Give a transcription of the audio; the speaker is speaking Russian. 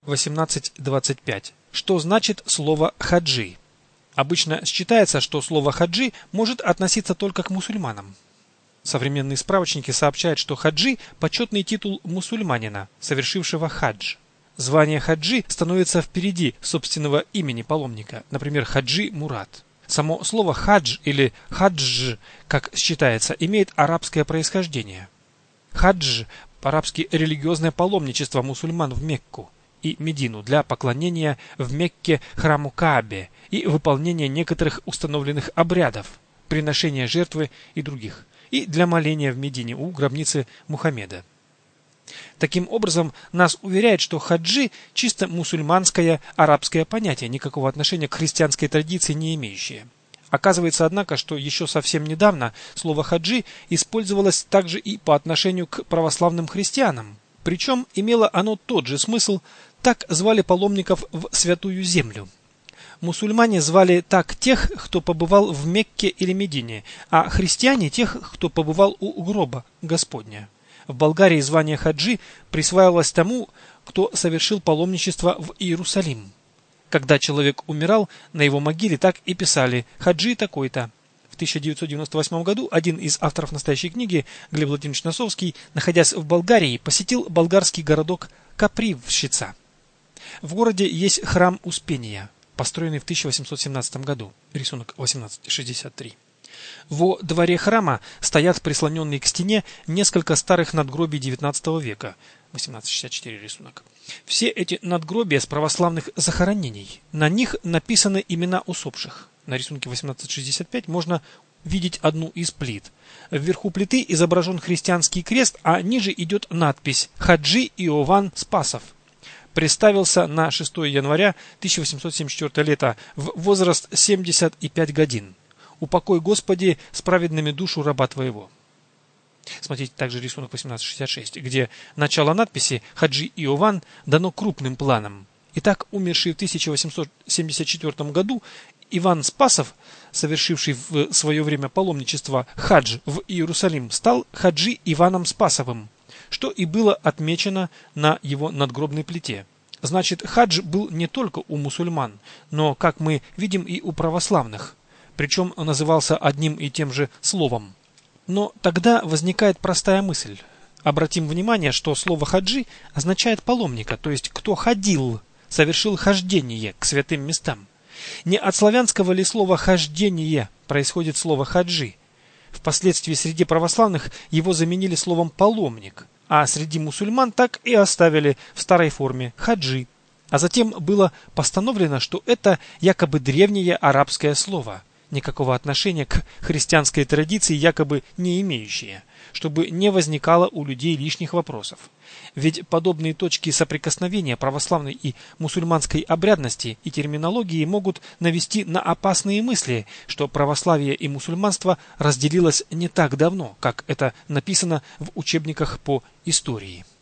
18.25. Что значит слово «хаджи»? Обычно считается, что слово «хаджи» может относиться только к мусульманам. Современные справочники сообщают, что хаджи – почетный титул мусульманина, совершившего хадж. Звание хаджи становится впереди собственного имени паломника, например, хаджи Мурат. Само слово хадж или хадж, как считается, имеет арабское происхождение. Хадж – по-арабски религиозное паломничество мусульман в Мекку и Медину для поклонения в Мекке храму Каабе и выполнения некоторых установленных обрядов, приношения жертвы и других, и для моления в Медине у гробницы Мухаммеда. Таким образом, нас уверяет, что хаджи – чисто мусульманское арабское понятие, никакого отношения к христианской традиции не имеющее. Оказывается, однако, что еще совсем недавно слово хаджи использовалось также и по отношению к православным христианам. Причем имело оно тот же смысл, так звали паломников в Святую Землю. Мусульмане звали так тех, кто побывал в Мекке или Медине, а христиане тех, кто побывал у гроба Господня. В Болгарии звание хаджи присваивалось тому, кто совершил паломничество в Иерусалим. Когда человек умирал, на его могиле так и писали «хаджи такой-то». В 1998 году один из авторов настоящей книги, Глеб Владимирович Носовский, находясь в Болгарии, посетил болгарский городок Капривщица. В городе есть храм Успения, построенный в 1817 году, рисунок 1863. Во дворе храма стоят прислоненные к стене несколько старых надгробий XIX века, 1864 рисунок. Все эти надгробия с православных захоронений. На них написаны имена усопших. На рисунке 1865 можно видеть одну из плит. Вверху плиты изображен христианский крест, а ниже идет надпись «Хаджи Иован Спасов». Представился на 6 января 1874 лета в возраст 75 годин. «Упокой, Господи, с праведными душу раба Твоего». Смотрите также рисунок 1866, где начало надписи «Хаджи Иован» дано крупным планом. Итак, умерший в 1874 году Иван Спасов, совершивший в свое время паломничество хадж в Иерусалим, стал хаджи Иваном Спасовым, что и было отмечено на его надгробной плите. Значит, хадж был не только у мусульман, но, как мы видим, и у православных, причем назывался одним и тем же словом. Но тогда возникает простая мысль. Обратим внимание, что слово хаджи означает паломника, то есть кто ходил, совершил хождение к святым местам. Не от славянского ли слова «хождение» происходит слово «хаджи»? Впоследствии среди православных его заменили словом «паломник», а среди мусульман так и оставили в старой форме «хаджи». А затем было постановлено, что это якобы древнее арабское слово, никакого отношения к христианской традиции якобы не имеющее, чтобы не возникало у людей лишних вопросов. Ведь подобные точки соприкосновения православной и мусульманской обрядности и терминологии могут навести на опасные мысли, что православие и мусульманство разделилось не так давно, как это написано в учебниках по истории.